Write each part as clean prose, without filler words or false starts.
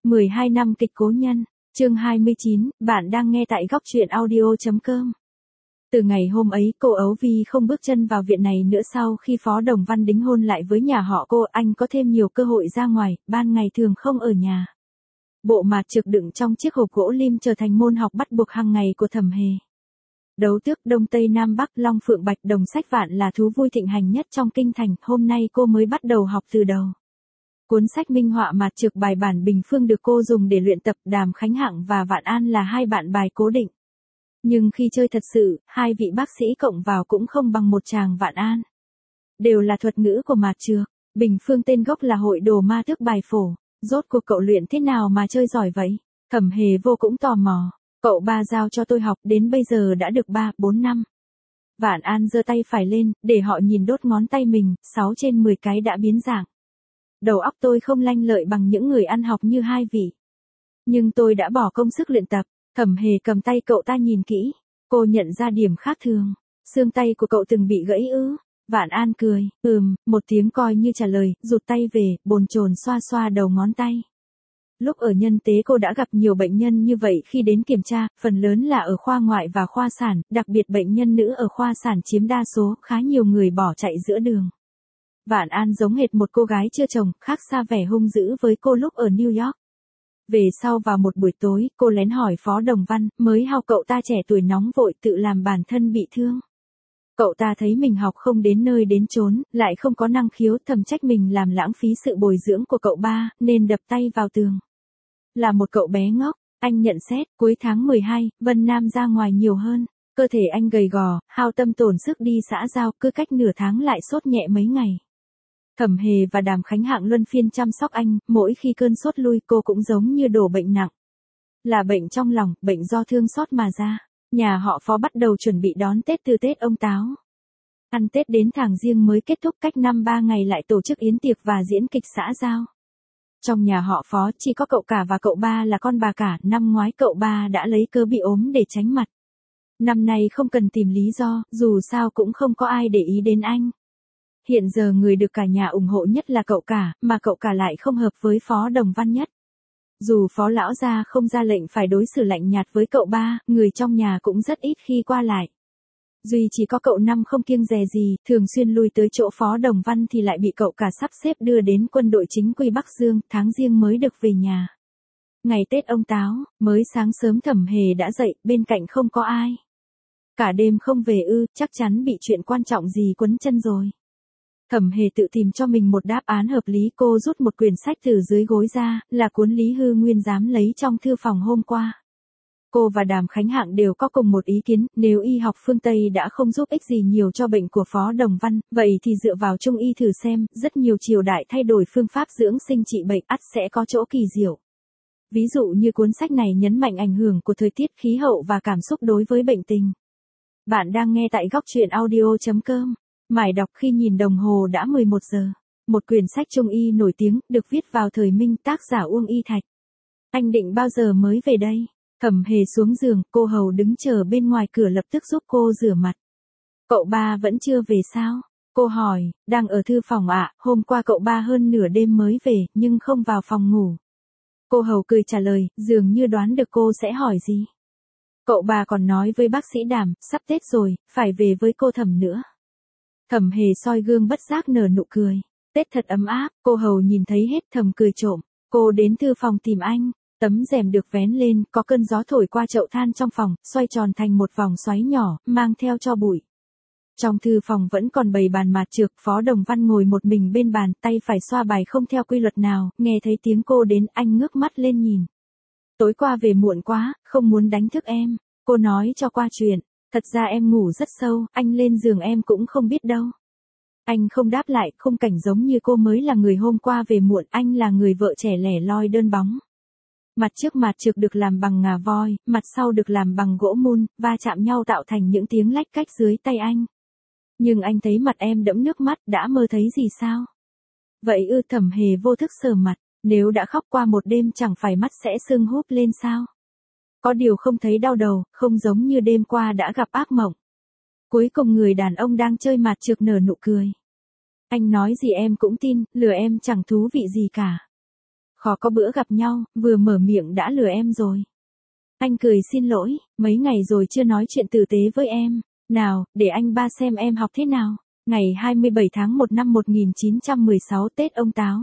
12 năm kịch cố nhân, chương 29, bạn đang nghe tại góc truyện audio.com. Từ ngày hôm ấy cô Ấu Vi không bước chân vào viện này nữa. Sau khi Phó Đồng Văn đính hôn lại với nhà họ cô, anh có thêm nhiều cơ hội ra ngoài, ban ngày thường không ở nhà. Bộ mạt trực đựng trong chiếc hộp gỗ lim trở thành môn học bắt buộc hàng ngày của Thẩm Hề. Đấu tước Đông Tây Nam Bắc Long Phượng Bạch Đồng Sách Vạn là thú vui thịnh hành nhất trong kinh thành, hôm nay cô mới bắt đầu học từ đầu. Cuốn sách minh họa mạt trực bài bản bình phương được cô dùng để luyện tập. Đàm Khánh Hạng và Vạn An là hai bạn bài cố định. Nhưng khi chơi thật sự, hai vị bác sĩ cộng vào cũng không bằng một chàng Vạn An. Đều là thuật ngữ của mạt trực. Bình phương tên gốc là hội đồ ma thức bài phổ. Rốt cuộc cậu luyện thế nào mà chơi giỏi vậy? Thẩm Hề vô cũng tò mò. Cậu ba giao cho tôi học đến bây giờ đã được 3-4 năm. Vạn An giơ tay phải lên, để họ nhìn đốt ngón tay mình, 6 trên 10 cái đã biến dạng. Đầu óc tôi không lanh lợi bằng những người ăn học như hai vị. Nhưng tôi đã bỏ công sức luyện tập. Thẩm Hề cầm tay cậu ta nhìn kỹ. Cô nhận ra điểm khác thường. Xương tay của cậu từng bị gãy ư? Vạn An cười, một tiếng coi như trả lời, rụt tay về, bồn chồn xoa xoa đầu ngón tay. Lúc ở nhân tế cô đã gặp nhiều bệnh nhân như vậy khi đến kiểm tra, phần lớn là ở khoa ngoại và khoa sản, đặc biệt bệnh nhân nữ ở khoa sản chiếm đa số, khá nhiều người bỏ chạy giữa đường. Vạn An giống hệt một cô gái chưa chồng, khác xa vẻ hung dữ với cô lúc ở New York. Về sau vào một buổi tối, cô lén hỏi Phó Đồng Văn, mới học cậu ta trẻ tuổi nóng vội tự làm bản thân bị thương. Cậu ta thấy mình học không đến nơi đến chốn, lại không có năng khiếu, thầm trách mình làm lãng phí sự bồi dưỡng của cậu ba, nên đập tay vào tường. Là một cậu bé ngốc, anh nhận xét, cuối tháng 12, Vân Nam ra ngoài nhiều hơn. Cơ thể anh gầy gò, hao tâm tổn sức đi xã giao, cứ cách nửa tháng lại sốt nhẹ mấy ngày. Thẩm Hề và Đàm Khánh Hạng luân phiên chăm sóc anh, mỗi khi cơn sốt lui cô cũng giống như đổ bệnh nặng. Là bệnh trong lòng, bệnh do thương xót mà ra. Nhà họ Phó bắt đầu chuẩn bị đón Tết từ Tết ông Táo. Ăn Tết đến tháng Giêng mới kết thúc, cách năm 3 ngày lại tổ chức yến tiệc và diễn kịch xã giao. Trong nhà họ Phó chỉ có cậu cả và cậu ba là con bà cả, năm ngoái cậu ba đã lấy cớ bị ốm để tránh mặt. Năm nay không cần tìm lý do, dù sao cũng không có ai để ý đến anh. Hiện giờ người được cả nhà ủng hộ nhất là cậu cả, mà cậu cả lại không hợp với Phó Đồng Văn nhất. Dù Phó lão gia không ra lệnh phải đối xử lạnh nhạt với cậu ba, người trong nhà cũng rất ít khi qua lại. Duy chỉ có cậu Năm không kiêng dè gì, thường xuyên lui tới chỗ Phó Đồng Văn thì lại bị cậu cả sắp xếp đưa đến quân đội chính quy Bắc Dương, tháng Giêng mới được về nhà. Ngày Tết ông Táo, mới sáng sớm Thẩm Hề đã dậy, bên cạnh không có ai. Cả đêm không về ư, chắc chắn bị chuyện quan trọng gì quấn chân rồi. Thẩm Hề tự tìm cho mình một đáp án hợp lý, cô rút một quyển sách từ dưới gối ra, là cuốn Lý Hư Nguyên giám lấy trong thư phòng hôm qua. Cô và Đàm Khánh Hạng đều có cùng một ý kiến, nếu y học phương Tây đã không giúp ích gì nhiều cho bệnh của Phó Đồng Văn, vậy thì dựa vào Trung y thử xem, rất nhiều triều đại thay đổi phương pháp dưỡng sinh trị bệnh, ắt sẽ có chỗ kỳ diệu. Ví dụ như cuốn sách này nhấn mạnh ảnh hưởng của thời tiết, khí hậu và cảm xúc đối với bệnh tình. Bạn đang nghe tại góc truyện audio.com. Mải đọc khi nhìn đồng hồ đã 11 giờ. Một quyển sách Trung y nổi tiếng, được viết vào thời Minh, tác giả Uông Y Thạch. Anh định bao giờ mới về đây? Thẩm Hề xuống giường, cô hầu đứng chờ bên ngoài cửa lập tức giúp cô rửa mặt. Cậu ba vẫn chưa về sao? Cô hỏi, đang ở thư phòng ạ, hôm qua cậu ba hơn nửa đêm mới về, nhưng không vào phòng ngủ. Cô hầu cười trả lời, dường như đoán được cô sẽ hỏi gì. Cậu ba còn nói với bác sĩ Đàm, sắp Tết rồi, phải về với cô Thẩm nữa. Thẩm Hề soi gương bất giác nở nụ cười. Tết thật ấm áp, cô hầu nhìn thấy hết thầm cười trộm. Cô đến thư phòng tìm anh. Tấm rèm được vén lên, có cơn gió thổi qua chậu than trong phòng, xoay tròn thành một vòng xoáy nhỏ, mang theo tro bụi. Trong thư phòng vẫn còn bày bàn mạt trược, Phó Đồng Văn ngồi một mình bên bàn, tay phải xoa bài không theo quy luật nào, nghe thấy tiếng cô đến, anh ngước mắt lên nhìn. Tối qua về muộn quá, không muốn đánh thức em. Cô nói cho qua chuyện. Thật ra em ngủ rất sâu, anh lên giường em cũng không biết đâu. Anh không đáp lại, khung cảnh giống như cô mới là người hôm qua về muộn, anh là người vợ trẻ lẻ loi đơn bóng. Mặt trước mạt trực được làm bằng ngà voi, mặt sau được làm bằng gỗ mun, va chạm nhau tạo thành những tiếng lách cách dưới tay anh. Nhưng anh thấy mặt em đẫm nước mắt, đã mơ thấy gì sao? Vậy ư? Thẩm Hề vô thức sờ mặt, nếu đã khóc qua một đêm chẳng phải mắt sẽ sưng húp lên sao? Có điều không thấy đau đầu, không giống như đêm qua đã gặp ác mộng. Cuối cùng người đàn ông đang chơi mạt trực nở nụ cười. Anh nói gì em cũng tin, lừa em chẳng thú vị gì cả. Khó có bữa gặp nhau, vừa mở miệng đã lừa em rồi. Anh cười xin lỗi, mấy ngày rồi chưa nói chuyện tử tế với em. Nào, để anh ba xem em học thế nào. Ngày 27 tháng 1 năm 1916 Tết ông Táo.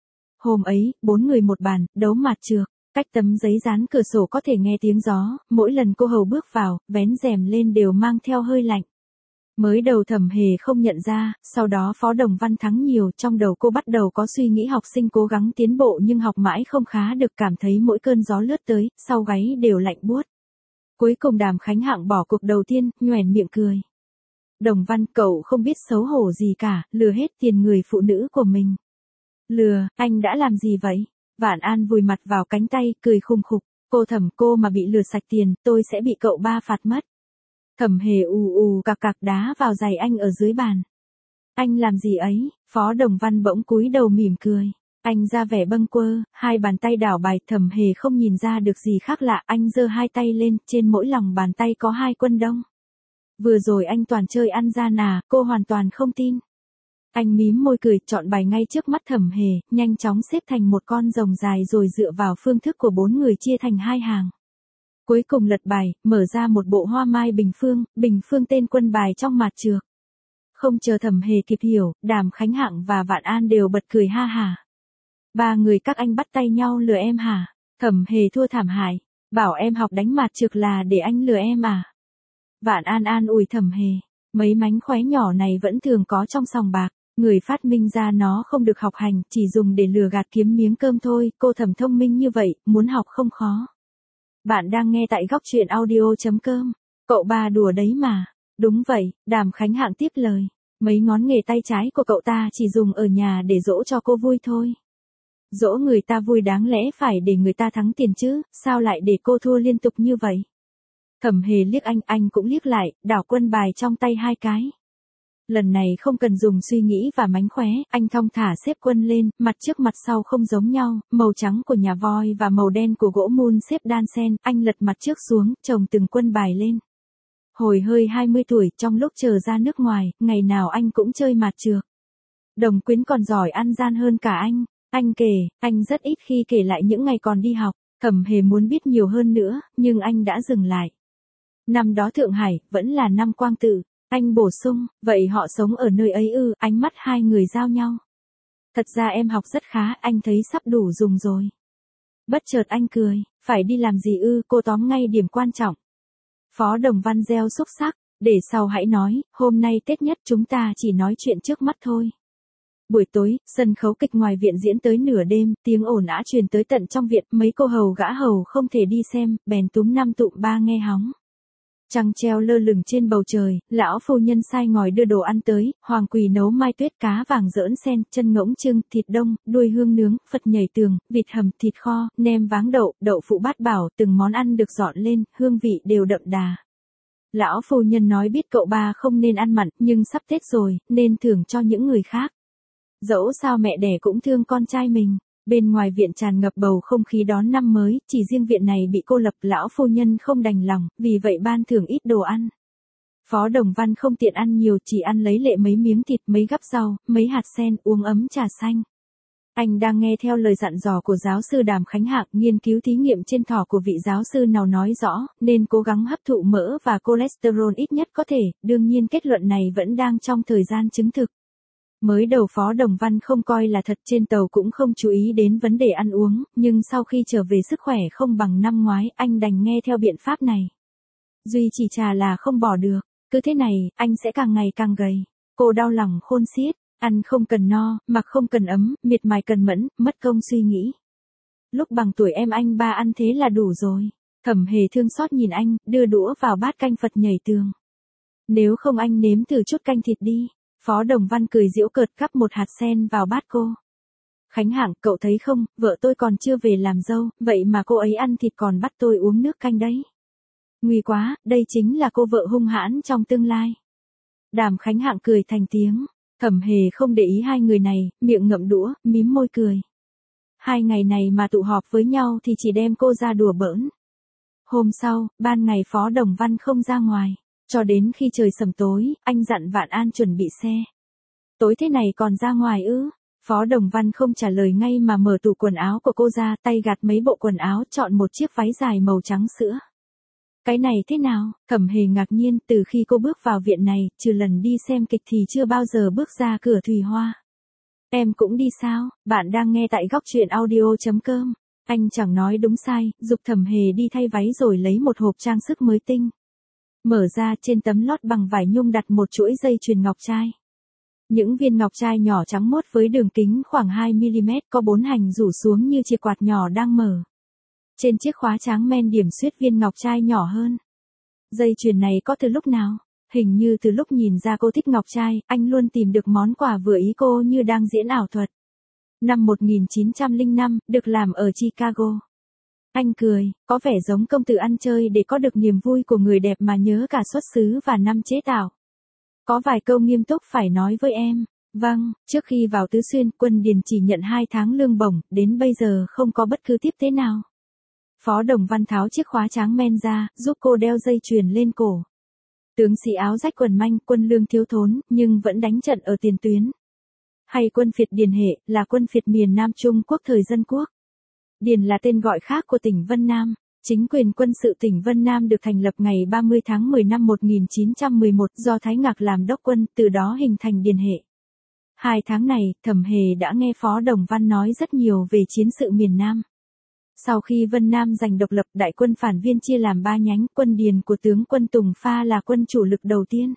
Hôm ấy, 4 người một bàn, đấu mạt trược. Cách tấm giấy dán cửa sổ có thể nghe tiếng gió, mỗi lần cô hầu bước vào, vén rèm lên đều mang theo hơi lạnh. Mới đầu Thẩm Hề không nhận ra, sau đó Phó Đồng Văn thắng nhiều, trong đầu cô bắt đầu có suy nghĩ học sinh cố gắng tiến bộ nhưng học mãi không khá được, cảm thấy mỗi cơn gió lướt tới, sau gáy đều lạnh buốt. Cuối cùng Đàm Khánh Hạng bỏ cuộc đầu tiên, nhoẻn miệng cười. Đồng Văn, cậu không biết xấu hổ gì cả, lừa hết tiền người phụ nữ của mình. Lừa, anh đã làm gì vậy? Vạn An vùi mặt vào cánh tay, cười khùng khục. Cô Thẩm, cô mà bị lừa sạch tiền, tôi sẽ bị cậu ba phạt mất. Thẩm Hề ù ù cạc cạc đá vào giày anh ở dưới bàn. Anh làm gì ấy? Phó Đồng Văn bỗng cúi đầu mỉm cười. Anh ra vẻ bâng quơ, hai bàn tay đảo bài. Thẩm Hề không nhìn ra được gì khác lạ, anh giơ hai tay lên, trên mỗi lòng bàn tay có hai quân đông. Vừa rồi anh toàn chơi ăn gian à, cô hoàn toàn không tin. Anh mím môi cười, chọn bài ngay trước mắt Thẩm Hề, nhanh chóng xếp thành một con rồng dài rồi dựa vào phương thức của 4 người chia thành 2 hàng. Cuối cùng lật bài, mở ra một bộ hoa mai bình phương tên quân bài trong mạt trược. Không chờ Thẩm Hề kịp hiểu, Đàm Khánh Hạng và Vạn An đều bật cười ha hả. 3 người các anh bắt tay nhau lừa em hả? Thẩm Hề thua thảm hại, bảo em học đánh mạt trược là để anh lừa em à? Vạn An an ủi Thẩm Hề, mấy mánh khóe nhỏ này vẫn thường có trong sòng bạc. Người phát minh ra nó không được học hành, chỉ dùng để lừa gạt kiếm miếng cơm thôi, cô Thẩm thông minh như vậy, muốn học không khó. Bạn đang nghe tại góc truyện audio.com. Cậu ba đùa đấy mà. Đúng vậy, Đàm Khánh Hạng tiếp lời. Mấy ngón nghề tay trái của cậu ta chỉ dùng ở nhà để dỗ cho cô vui thôi. Dỗ người ta vui đáng lẽ phải để người ta thắng tiền chứ, sao lại để cô thua liên tục như vậy? Thẩm Hề liếc anh cũng liếc lại, đảo quân bài trong tay 2 cái. Lần này không cần dùng suy nghĩ và mánh khóe, anh thong thả xếp quân lên, mặt trước mặt sau không giống nhau, màu trắng của nhà voi và màu đen của gỗ mun xếp đan xen, anh lật mặt trước xuống, chồng từng quân bài lên. Hồi hơi 20 tuổi, trong lúc chờ ra nước ngoài, ngày nào anh cũng chơi mạt trược. Đồng Quyến còn giỏi ăn gian hơn cả anh kể, anh rất ít khi kể lại những ngày còn đi học, Thẩm Hề muốn biết nhiều hơn nữa, nhưng anh đã dừng lại. Năm đó Thượng Hải, vẫn là năm Quang Tự. Anh bổ sung, vậy họ sống ở nơi ấy ư? Ánh mắt hai người giao nhau. Thật ra em học rất khá, anh thấy sắp đủ dùng rồi. Bất chợt anh cười, phải đi làm gì ư? Cô tóm ngay điểm quan trọng. Phó Đồng Văn gieo xúc sắc, để sau hãy nói, hôm nay Tết nhất chúng ta chỉ nói chuyện trước mắt thôi. Buổi tối, sân khấu kịch ngoài viện diễn tới nửa đêm, tiếng ồn ào truyền tới tận trong viện, mấy cô hầu gã hầu không thể đi xem, bèn túm 5 tụm 3 nghe hóng. Trăng treo lơ lửng trên bầu trời, lão phu nhân sai ngòi đưa đồ ăn tới, hoàng quỳ nấu mai tuyết cá vàng giỡn sen, chân ngỗng trưng, thịt đông, đuôi hương nướng, phật nhảy tường, vịt hầm, thịt kho, nem váng đậu, đậu phụ bát bảo, từng món ăn được dọn lên, hương vị đều đậm đà. Lão phu nhân nói biết cậu ba không nên ăn mặn, nhưng sắp Tết rồi, nên thưởng cho những người khác. Dẫu sao mẹ đẻ cũng thương con trai mình. Bên ngoài viện tràn ngập bầu không khí đón năm mới, chỉ riêng viện này bị cô lập, lão phu nhân không đành lòng, vì vậy ban thưởng ít đồ ăn. Phó Đồng Văn không tiện ăn nhiều, chỉ ăn lấy lệ mấy miếng thịt, mấy gắp rau, mấy hạt sen, uống ấm trà xanh. Anh đang nghe theo lời dặn dò của giáo sư Đàm Khánh Hạng, nghiên cứu thí nghiệm trên thỏ của vị giáo sư nào nói rõ, nên cố gắng hấp thụ mỡ và cholesterol ít nhất có thể, đương nhiên kết luận này vẫn đang trong thời gian chứng thực. Mới đầu Phó Đồng Văn không coi là thật, trên tàu cũng không chú ý đến vấn đề ăn uống, nhưng sau khi trở về sức khỏe không bằng năm ngoái, anh đành nghe theo biện pháp này. Duy chỉ trà là không bỏ được, cứ thế này, anh sẽ càng ngày càng gầy. Cô đau lòng khôn xiết, ăn không cần no, mặc không cần ấm, miệt mài cần mẫn, mất công suy nghĩ. Lúc bằng tuổi em anh ba ăn thế là đủ rồi. Thẩm Hề thương xót nhìn anh, đưa đũa vào bát canh Phật nhảy tường. Nếu không anh nếm thử chút canh thịt đi. Phó Đồng Văn cười giễu cợt cắp một hạt sen vào bát cô. Khánh Hạng, cậu thấy không, vợ tôi còn chưa về làm dâu, vậy mà cô ấy ăn thịt còn bắt tôi uống nước canh đấy. Nguy quá, đây chính là cô vợ hung hãn trong tương lai. Đàm Khánh Hạng cười thành tiếng, Thẩm Hề không để ý hai người này, miệng ngậm đũa, mím môi cười. 2 ngày này mà tụ họp với nhau thì chỉ đem cô ra đùa bỡn. Hôm sau, ban ngày Phó Đồng Văn không ra ngoài. Cho đến khi trời sầm tối, anh dặn Vạn An chuẩn bị xe. Tối thế này còn ra ngoài ư? Phó Đồng Văn không trả lời ngay mà mở tủ quần áo của cô ra, tay gạt mấy bộ quần áo, chọn một chiếc váy dài màu trắng sữa. Cái này thế nào? Thẩm Hề ngạc nhiên, từ khi cô bước vào viện này, trừ lần đi xem kịch thì chưa bao giờ bước ra cửa Thùy Hoa. Em cũng đi sao? Bạn đang nghe tại góc truyện audio.com. Anh chẳng nói đúng sai, giục Thẩm Hề đi thay váy rồi lấy một hộp trang sức mới tinh. Mở ra, trên tấm lót bằng vải nhung đặt một chuỗi dây chuyền ngọc trai. Những viên ngọc trai nhỏ trắng muốt với đường kính khoảng 2mm, có 4 hành rủ xuống như chìa quạt nhỏ đang mở. Trên chiếc khóa tráng men điểm xuyết viên ngọc trai nhỏ hơn. Dây chuyền này có từ lúc nào? Hình như từ lúc nhìn ra cô thích ngọc trai, anh luôn tìm được món quà vừa ý cô như đang diễn ảo thuật. Năm 1905, được làm ở Chicago. Anh cười, có vẻ giống công tử ăn chơi để có được niềm vui của người đẹp mà nhớ cả xuất xứ và năm chế tạo. Có vài câu nghiêm túc phải nói với em. Vâng, trước khi vào Tứ Xuyên, Quân Điền chỉ nhận 2 tháng lương bổng, đến bây giờ không có bất cứ tiếp tế nào. Phó Đồng Văn tháo chiếc khóa tráng men ra, giúp cô đeo dây chuyền lên cổ. Tướng sĩ áo rách quần manh, quân lương thiếu thốn, nhưng vẫn đánh trận ở tiền tuyến. Hay quân phiệt Điền Hệ, là quân phiệt miền Nam Trung Quốc thời Dân Quốc. Điền là tên gọi khác của tỉnh Vân Nam. Chính quyền quân sự tỉnh Vân Nam được thành lập ngày 30 tháng 10 năm 1911 do Thái Ngạc làm đốc quân, từ đó hình thành Điền Hệ. 2 tháng này, Thẩm Hề đã nghe Phó Đồng Văn nói rất nhiều về chiến sự miền Nam. Sau khi Vân Nam giành độc lập, đại quân phản viên chia làm 3 nhánh, quân Điền của tướng quân Tùng Pha là quân chủ lực đầu tiên.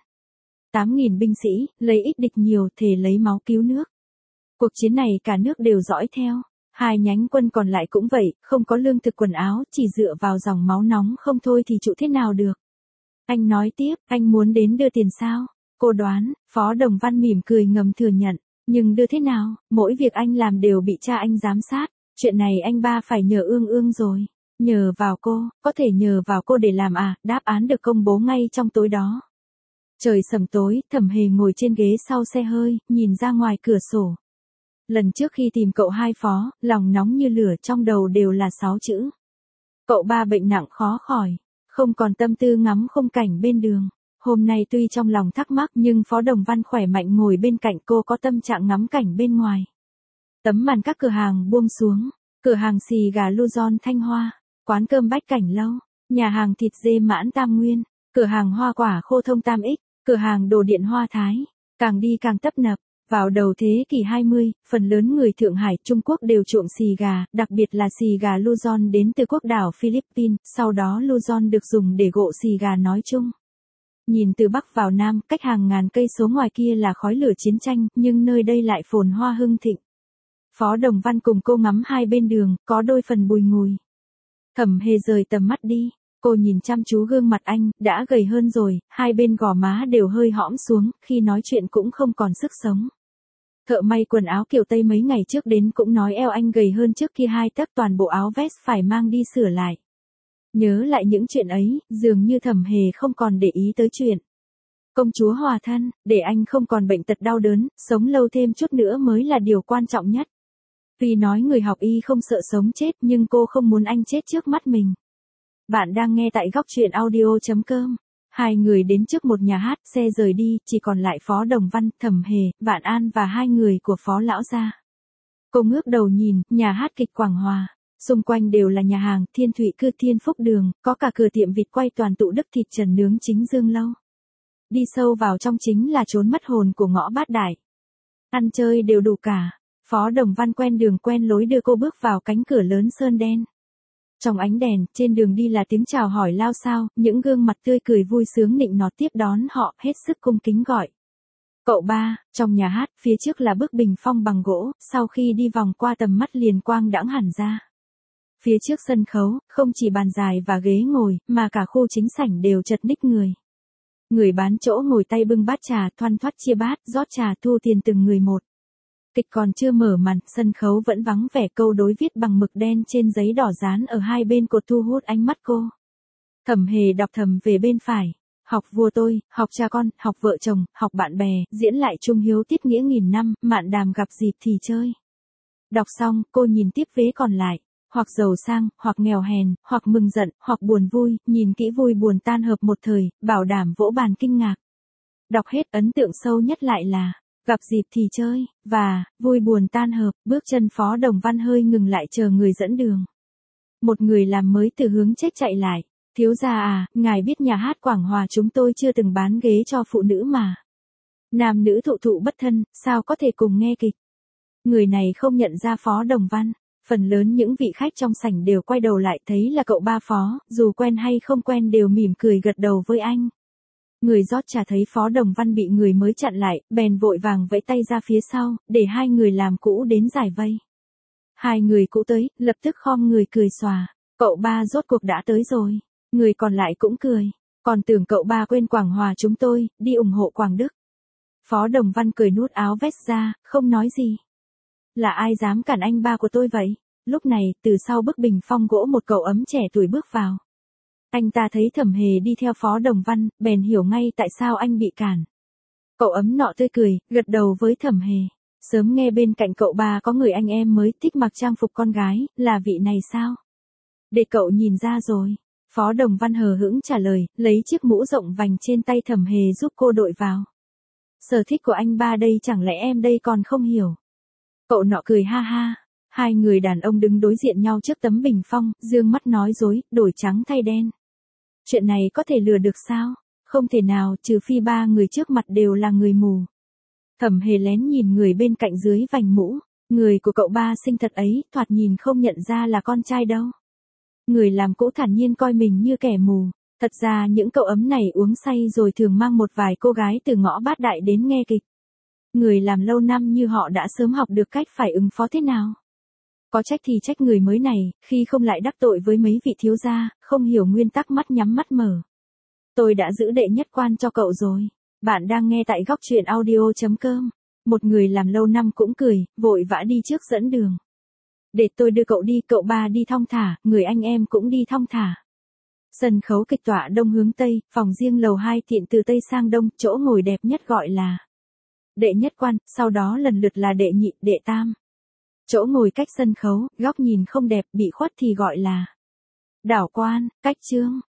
8.000 binh sĩ, lấy ít địch nhiều, thề lấy máu cứu nước. Cuộc chiến này cả nước đều dõi theo. 2 nhánh quân còn lại cũng vậy, không có lương thực quần áo, chỉ dựa vào dòng máu nóng không thôi thì trụ thế nào được. Anh nói tiếp, anh muốn đến đưa tiền sao? Cô đoán, Phó Đồng Văn mỉm cười ngầm thừa nhận, nhưng đưa thế nào, mỗi việc anh làm đều bị cha anh giám sát, chuyện này anh ba phải nhờ Ương Ương rồi. Nhờ vào cô, có thể nhờ vào cô để làm à? Đáp án được công bố ngay trong tối đó. Trời sầm tối, Thẩm Hề ngồi trên ghế sau xe hơi, nhìn ra ngoài cửa sổ. Lần trước khi tìm cậu hai Phó, lòng nóng như lửa, trong đầu đều là 6 chữ. Cậu ba bệnh nặng khó khỏi, không còn tâm tư ngắm khung cảnh bên đường. Hôm nay tuy trong lòng thắc mắc nhưng Phó Đồng Văn khỏe mạnh ngồi bên cạnh cô có tâm trạng ngắm cảnh bên ngoài. Tấm màn các cửa hàng buông xuống, cửa hàng xì gà Luzon Thanh Hoa, quán cơm Bách Cảnh Lâu, nhà hàng thịt dê Mãn Tam Nguyên, cửa hàng hoa quả khô Thông Tam Ích, cửa hàng đồ điện Hoa Thái, càng đi càng tấp nập. Vào đầu thế kỷ 20, phần lớn người Thượng Hải, Trung Quốc đều chuộng xì gà, đặc biệt là xì gà Luzon đến từ quốc đảo Philippines, sau đó Luzon được dùng để gộ xì gà nói chung. Nhìn từ Bắc vào Nam, cách hàng ngàn cây số ngoài kia là khói lửa chiến tranh, nhưng nơi đây lại phồn hoa hưng thịnh. Phó Đồng Văn cùng cô ngắm hai bên đường, có đôi phần bùi ngùi. Thẩm Hề rời tầm mắt đi, cô nhìn chăm chú gương mặt anh, đã gầy hơn rồi, hai bên gò má đều hơi hõm xuống, khi nói chuyện cũng không còn sức sống. Thợ may quần áo kiểu Tây mấy ngày trước đến cũng nói eo anh gầy hơn trước kia 2 tấc, toàn bộ áo vest phải mang đi sửa lại. Nhớ lại những chuyện ấy, dường như Thẩm Hề không còn để ý tới chuyện công chúa hòa thân, để anh không còn bệnh tật đau đớn, sống lâu thêm chút nữa mới là điều quan trọng nhất. Tuy nói người học y không sợ sống chết nhưng cô không muốn anh chết trước mắt mình. Bạn đang nghe tại góc truyện audio.com. Hai người đến trước một nhà hát, xe rời đi, chỉ còn lại Phó Đồng Văn, Thẩm Hề, Vạn An và 2 người của Phó lão gia. Cô ngước đầu nhìn, nhà hát kịch Quảng Hòa, xung quanh đều là nhà hàng, Thiên Thụy Cư, Thiên Phúc Đường, có cả cửa tiệm vịt quay toàn tụ đức, thịt trần nướng chính Dương Lâu. Đi sâu vào trong chính là chốn mất hồn của ngõ Bát Đại. Ăn chơi đều đủ cả. Phó Đồng Văn quen đường quen lối đưa cô bước vào cánh cửa lớn sơn đen. Trong ánh đèn, trên đường đi là tiếng chào hỏi lao xao, những gương mặt tươi cười vui sướng nịnh nọt tiếp đón họ, hết sức cung kính gọi. Cậu ba, trong nhà hát, phía trước là bức bình phong bằng gỗ, sau khi đi vòng qua tầm mắt liền quang đãng hẳn ra. Phía trước sân khấu, không chỉ bàn dài và ghế ngồi, mà cả khu chính sảnh đều chật ních người. Người bán chỗ ngồi tay bưng bát trà, thoăn thoắt chia bát, rót trà, thu tiền từng người một. Kịch còn chưa mở màn, sân khấu vẫn vắng vẻ, câu đối viết bằng mực đen trên giấy đỏ dán ở hai bên cột thu hút ánh mắt cô. Thẩm Hề đọc thầm về bên phải. Học vua tôi, học cha con, học vợ chồng, học bạn bè, diễn lại trung hiếu tiết nghĩa nghìn năm, mạn đàm gặp dịp thì chơi. Đọc xong, cô nhìn tiếp vế còn lại. Hoặc giàu sang, hoặc nghèo hèn, hoặc mừng giận, hoặc buồn vui, nhìn kỹ vui buồn tan hợp một thời, bảo đảm vỗ bàn kinh ngạc. Đọc hết, ấn tượng sâu nhất lại là Gặp dịp thì chơi, và, vui buồn tan hợp, bước chân Phó Đồng Văn hơi ngừng lại chờ người dẫn đường. Một người làm mới từ hướng chết chạy lại. Thiếu gia à, ngài biết nhà hát Quảng Hòa chúng tôi chưa từng bán ghế cho phụ nữ mà. Nam nữ thụ thụ bất thân, sao có thể cùng nghe kịch. Người này không nhận ra Phó Đồng Văn. Phần lớn những vị khách trong sảnh đều quay đầu lại thấy là cậu ba Phó, dù quen hay không quen đều mỉm cười gật đầu với anh. Người rót trà thấy Phó Đồng Văn bị người mới chặn lại, bèn vội vàng vẫy tay ra phía sau, để hai người làm cũ đến giải vây. Hai người cũ tới, lập tức khom người cười xòa. Cậu ba rốt cuộc đã tới rồi. Người còn lại cũng cười. Còn tưởng cậu ba quên Quảng Hòa chúng tôi, đi ủng hộ Quảng Đức. Phó Đồng Văn cười nút áo vest ra, không nói gì. Là ai dám cản anh ba của tôi vậy? Lúc này, từ sau bức bình phong gỗ một cậu ấm trẻ tuổi bước vào. Anh ta thấy Thẩm Hề đi theo Phó Đồng Văn, bèn hiểu ngay tại sao anh bị cản. Cậu ấm nọ tươi cười, gật đầu với Thẩm Hề. Sớm nghe bên cạnh cậu ba có người anh em mới thích mặc trang phục con gái, là vị này sao? Để cậu nhìn ra rồi. Phó Đồng Văn hờ hững trả lời, lấy chiếc mũ rộng vành trên tay Thẩm Hề giúp cô đội vào. Sở thích của anh ba đây chẳng lẽ em đây còn không hiểu. Cậu nọ cười ha ha. Hai người đàn ông đứng đối diện nhau trước tấm bình phong, dương mắt nói dối, đổi trắng thay đen. Chuyện này có thể lừa được sao? Không thể nào, trừ phi ba người trước mặt đều là người mù. Thẩm Hề lén nhìn người bên cạnh dưới vành mũ. Người của cậu ba xinh thật ấy, thoạt nhìn không nhận ra là con trai đâu. Người làm cũ thản nhiên coi mình như kẻ mù. Thật ra những cậu ấm này uống say rồi thường mang một vài cô gái từ ngõ Bát Đại đến nghe kịch. Người làm lâu năm như họ đã sớm học được cách phải ứng phó thế nào. Có trách thì trách người mới này, khi không lại đắc tội với mấy vị thiếu gia, không hiểu nguyên tắc mắt nhắm mắt mở. Tôi đã giữ đệ nhất quan cho cậu rồi. Bạn đang nghe tại góc truyện audio.com. Một người làm lâu năm cũng cười, vội vã đi trước dẫn đường. Để tôi đưa cậu đi, cậu ba đi thong thả, người anh em cũng đi thong thả. Sân khấu kịch tọa đông hướng tây, phòng riêng lầu 2 tiện từ tây sang đông, chỗ ngồi đẹp nhất gọi là đệ nhất quan, sau đó lần lượt là đệ nhị, đệ tam. Chỗ ngồi cách sân khấu, góc nhìn không đẹp, bị khuất thì gọi là đảo quan, cách trương.